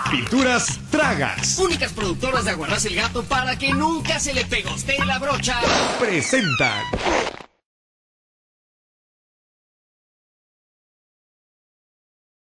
Pinturas Tragas. Únicas productoras de aguarrás el gato para que nunca se le pegostee la brocha. Presentan